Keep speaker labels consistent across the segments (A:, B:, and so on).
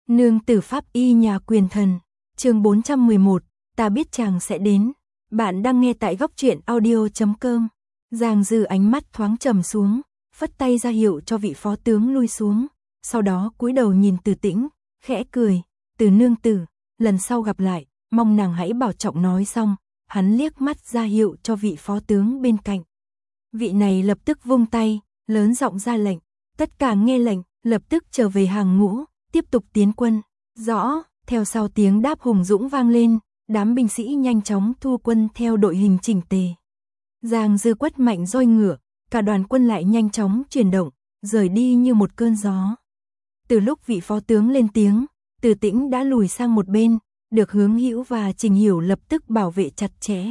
A: Nương tử pháp y nhà quyền thần, chương 411, ta biết chàng sẽ đến. Bạn đang nghe tại góc truyện audio.com. Giang Dư ánh mắt thoáng trầm xuống, phất tay ra hiệu cho vị phó tướng lui xuống, sau đó cúi đầu nhìn Từ Tĩnh, khẽ cười, Từ nương tử, lần sau gặp lại, mong nàng hãy bảo trọng. Nói xong, hắn liếc mắt ra hiệu cho vị phó tướng bên cạnh. Vị này lập tức vung tay, lớn giọng ra lệnh, tất cả nghe lệnh, lập tức trở về hàng ngũ, tiếp tục tiến quân. Rõ, theo sau tiếng đáp hùng dũng vang lên, đám binh sĩ nhanh chóng thu quân theo đội hình chỉnh tề. Giang Dư quất mạnh roi ngựa, cả đoàn quân lại nhanh chóng chuyển động, rời đi như một cơn gió. Từ lúc vị phó tướng lên tiếng, Từ Tĩnh đã lùi sang một bên, được Hướng Hữu và Trình Hiểu lập tức bảo vệ chặt chẽ.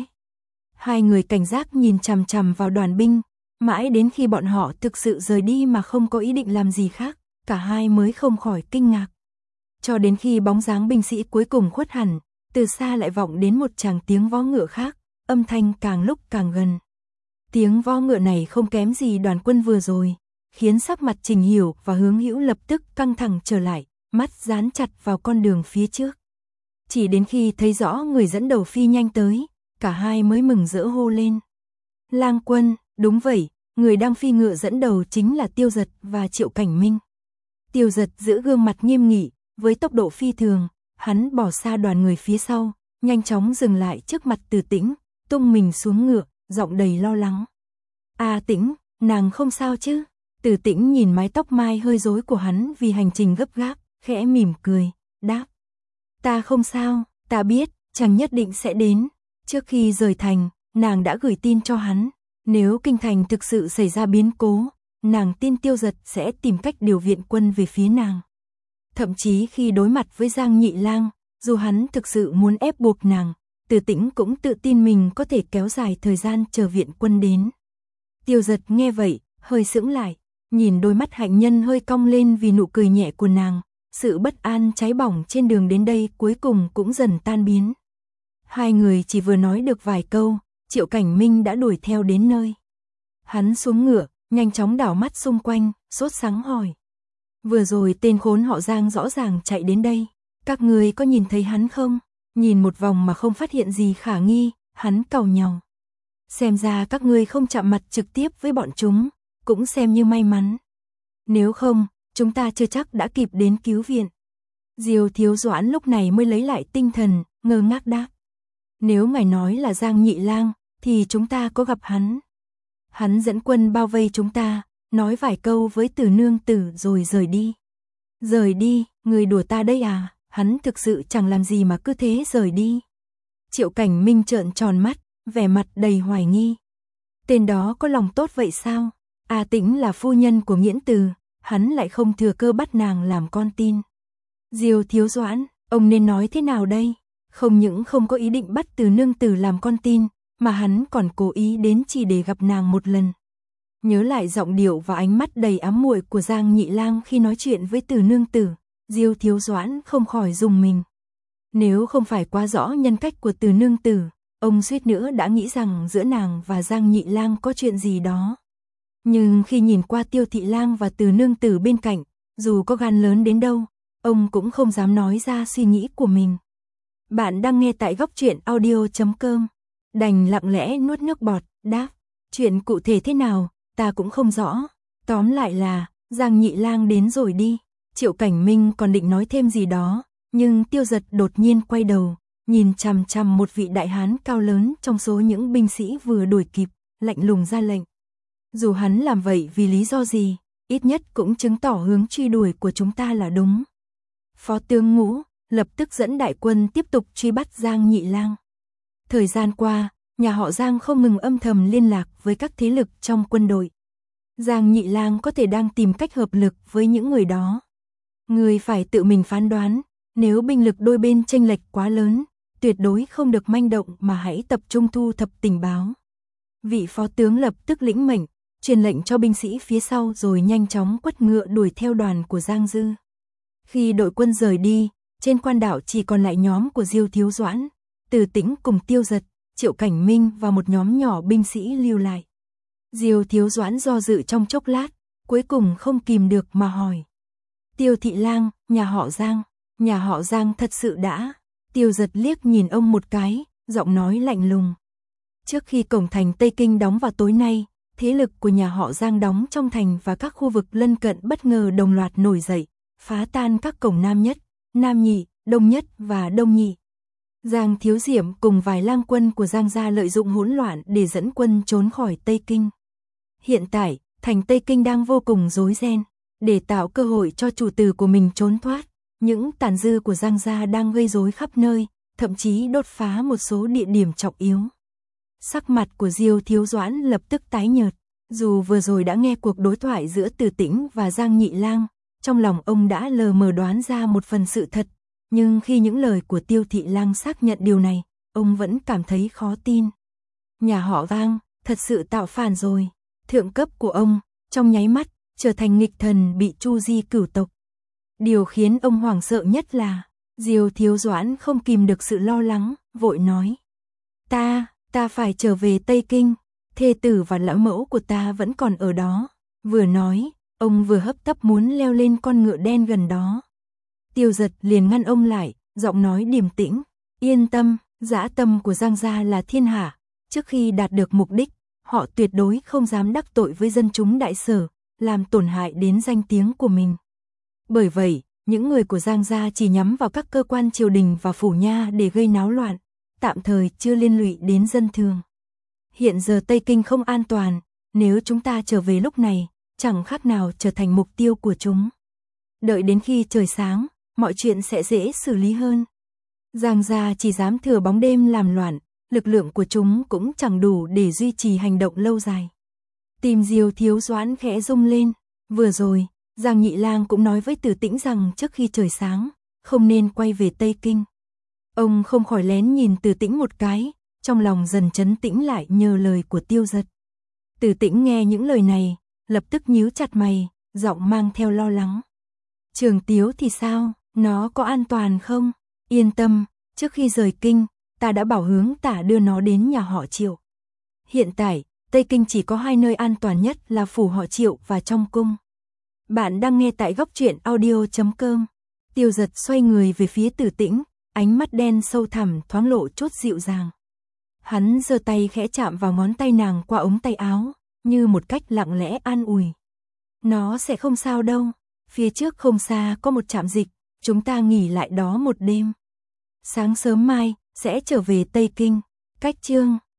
A: Hai người cảnh giác nhìn chằm chằm vào đoàn binh, mãi đến khi bọn họ thực sự rời đi mà không có ý định làm gì khác, cả hai mới không khỏi kinh ngạc. Cho đến khi bóng dáng binh sĩ cuối cùng khuất hẳn, từ xa lại vọng đến một tràng tiếng vó ngựa khác, âm thanh càng lúc càng gần. Tiếng vó ngựa này không kém gì đoàn quân vừa rồi, khiến sắc mặt Trình Hiểu và Hướng Hữu lập tức căng thẳng trở lại, mắt dán chặt vào con đường phía trước. Chỉ đến khi thấy rõ người dẫn đầu phi nhanh tới, cả hai mới mừng rỡ hô lên. Lang quân, đúng vậy, người đang phi ngựa dẫn đầu chính là Tiêu Dật và Triệu Cảnh Minh. Tiêu Dật giữ gương mặt nghiêm nghị, với tốc độ phi thường, hắn bỏ xa đoàn người phía sau, nhanh chóng dừng lại trước mặt Từ Tĩnh, tung mình xuống ngựa, giọng đầy lo lắng. A Tĩnh, nàng không sao chứ? Từ Tĩnh nhìn mái tóc mai hơi rối của hắn vì hành trình gấp gáp, khẽ mỉm cười, đáp. Ta không sao, ta biết, chàng nhất định sẽ đến. Trước khi rời thành, nàng đã gửi tin cho hắn. Nếu kinh thành thực sự xảy ra biến cố, nàng tin Tiêu Dật sẽ tìm cách điều viện quân về phía nàng. Thậm chí khi đối mặt với Giang Nhị Lang, dù hắn thực sự muốn ép buộc nàng, Từ Tĩnh cũng tự tin mình có thể kéo dài thời gian chờ viện quân đến. Tiêu Dật nghe vậy, hơi sững lại, nhìn đôi mắt hạnh nhân hơi cong lên vì nụ cười nhẹ của nàng, sự bất an cháy bỏng trên đường đến đây cuối cùng cũng dần tan biến. Hai người chỉ vừa nói được vài câu, Triệu Cảnh Minh đã đuổi theo đến nơi. Hắn xuống ngựa, nhanh chóng đảo mắt xung quanh, sốt sắng hỏi. Vừa rồi tên khốn họ Giang rõ ràng chạy đến đây, các người có nhìn thấy hắn không? Nhìn một vòng mà không phát hiện gì khả nghi, hắn càu nhàu. Xem ra các ngươi không chạm mặt trực tiếp với bọn chúng, cũng xem như may mắn. Nếu không, chúng ta chưa chắc đã kịp đến cứu viện. Diêu Thiếu Doãn lúc này mới lấy lại tinh thần, ngơ ngác đáp. Nếu ngài nói là Giang Nhị Lang, thì chúng ta có gặp hắn. Hắn dẫn quân bao vây chúng ta, nói vài câu với Từ nương tử rồi rời đi. Rời đi, người đùa ta đây à? Hắn thực sự chẳng làm gì mà cứ thế rời đi. Triệu Cảnh Minh trợn tròn mắt, vẻ mặt đầy hoài nghi. Tên đó có lòng tốt vậy sao? A Tĩnh là phu nhân của Nghiễn Từ, hắn lại không thừa cơ bắt nàng làm con tin. Diêu Thiếu Doãn, ông nên nói thế nào đây? Không những không có ý định bắt Từ nương tử làm con tin, mà hắn còn cố ý đến chỉ để gặp nàng một lần. Nhớ lại giọng điệu và ánh mắt đầy ám muội của Giang Nhị Lang khi nói chuyện với Từ nương tử, Diêu Thiếu Doãn không khỏi rùng mình. Nếu không phải quá rõ nhân cách của Từ nương tử, ông suýt nữa đã nghĩ rằng giữa nàng và Giang Nhị Lang có chuyện gì đó. Nhưng khi nhìn qua Tiêu Thị Lang và Từ nương tử bên cạnh, dù có gan lớn đến đâu, ông cũng không dám nói ra suy nghĩ của mình. Bạn đang nghe tại góc truyện audio.com. Đành lặng lẽ nuốt nước bọt, đáp. Chuyện cụ thể thế nào, ta cũng không rõ. Tóm lại là, Giang Nhị Lang đến rồi đi. Triệu Cảnh Minh còn định nói thêm gì đó, nhưng Tiêu Dật đột nhiên quay đầu, nhìn chằm chằm một vị đại hán cao lớn trong số những binh sĩ vừa đuổi kịp, lạnh lùng ra lệnh. Dù hắn làm vậy vì lý do gì, ít nhất cũng chứng tỏ hướng truy đuổi của chúng ta là đúng. Phó tướng Ngũ lập tức dẫn đại quân tiếp tục truy bắt Giang Nhị Lang. Thời gian qua, nhà họ Giang không ngừng âm thầm liên lạc với các thế lực trong quân đội. Giang Nhị Lang có thể đang tìm cách hợp lực với những người đó. Người phải tự mình phán đoán, nếu binh lực đôi bên chênh lệch quá lớn, tuyệt đối không được manh động mà hãy tập trung thu thập tình báo. Vị phó tướng lập tức lĩnh mệnh, truyền lệnh cho binh sĩ phía sau rồi nhanh chóng quất ngựa đuổi theo đoàn của Giang Dư. Khi đội quân rời đi, trên quan đảo chỉ còn lại nhóm của Diêu Thiếu Doãn, Từ Tĩnh cùng Tiêu Dật, Triệu Cảnh Minh và một nhóm nhỏ binh sĩ lưu lại. Diêu Thiếu Doãn do dự trong chốc lát, cuối cùng không kìm được mà hỏi. Tiêu Thị Lang, nhà họ Giang, Nhà họ Giang thật sự đã. Tiêu Giật liếc nhìn ông một cái, giọng nói lạnh lùng. Trước khi cổng thành Tây Kinh đóng vào tối nay, thế lực của nhà họ Giang đóng trong thành và các khu vực lân cận bất ngờ đồng loạt nổi dậy, phá tan các cổng Nam Nhất, Nam Nhị, Đông Nhất và Đông Nhị. Giang Thiếu Diệm cùng vài lang quân của Giang gia lợi dụng hỗn loạn để dẫn quân trốn khỏi Tây Kinh. Hiện tại, thành Tây Kinh đang vô cùng rối ren, để tạo cơ hội cho chủ tử của mình trốn thoát. Những tàn dư của Giang gia đang gây rối khắp nơi, thậm chí đốt phá một số địa điểm trọng yếu. Sắc mặt của Diêu Thiếu Doãn lập tức tái nhợt, dù vừa rồi đã nghe cuộc đối thoại giữa Từ Tĩnh và Giang Nhị Lang, trong lòng ông đã lờ mờ đoán ra một phần sự thật, nhưng khi những lời của Tiêu Thị Lang xác nhận điều này, ông vẫn cảm thấy khó tin. Nhà họ Giang thật sự tạo phản rồi. Thượng cấp của ông, trong nháy mắt, trở thành nghịch thần bị Chu Di cửu tộc. Điều khiến ông hoảng sợ nhất là, Diêu Thiếu Doãn không kìm được sự lo lắng, vội nói. Ta phải trở về Tây Kinh, thê tử và lão mẫu của ta vẫn còn ở đó. Vừa nói, ông vừa hấp tấp muốn leo lên con ngựa đen gần đó. Tiêu Giật liền ngăn ông lại, giọng nói điềm tĩnh. Yên tâm, dã tâm của Giang gia là thiên hạ. Trước khi đạt được mục đích, họ tuyệt đối không dám đắc tội với dân chúng Đại Sở, làm tổn hại đến danh tiếng của mình. Bởi vậy, những người của Giang gia chỉ nhắm vào các cơ quan triều đình và phủ nha để gây náo loạn, tạm thời chưa liên lụy đến dân thường. Hiện giờ Tây Kinh không an toàn, nếu chúng ta trở về lúc này, chẳng khác nào trở thành mục tiêu của chúng. Đợi đến khi trời sáng, mọi chuyện sẽ dễ xử lý hơn. Giang gia chỉ dám thừa bóng đêm làm loạn, lực lượng của chúng cũng chẳng đủ để duy trì hành động lâu dài. Tim Diêu Thiếu Doãn khẽ rung lên, vừa rồi, Giang Nhị Lang cũng nói với Từ Tĩnh rằng trước khi trời sáng, không nên quay về Tây Kinh. Ông không khỏi lén nhìn Từ Tĩnh một cái, trong lòng dần trấn tĩnh lại nhờ lời của Tiêu Giật. Từ Tĩnh nghe những lời này, lập tức nhíu chặt mày, giọng mang theo lo lắng. Trường Tiếu thì sao, nó có an toàn không? Yên tâm, trước khi rời kinh, ta đã bảo Hướng Tả đưa nó đến nhà họ Triệu. Hiện tại, Tây Kinh chỉ có 2 nơi an toàn nhất là phủ họ Triệu và trong cung. Bạn đang nghe tại góc truyện audio.com. Tiêu Giật xoay người về phía Từ Tĩnh, ánh mắt đen sâu thẳm thoáng lộ chút dịu dàng. Hắn giơ tay khẽ chạm vào ngón tay nàng qua ống tay áo, như một cách lặng lẽ an ủi. Nó sẽ không sao đâu, phía trước không xa có một trạm dịch, chúng ta nghỉ lại đó một đêm. Sáng sớm mai, sẽ trở về Tây Kinh. Cách chương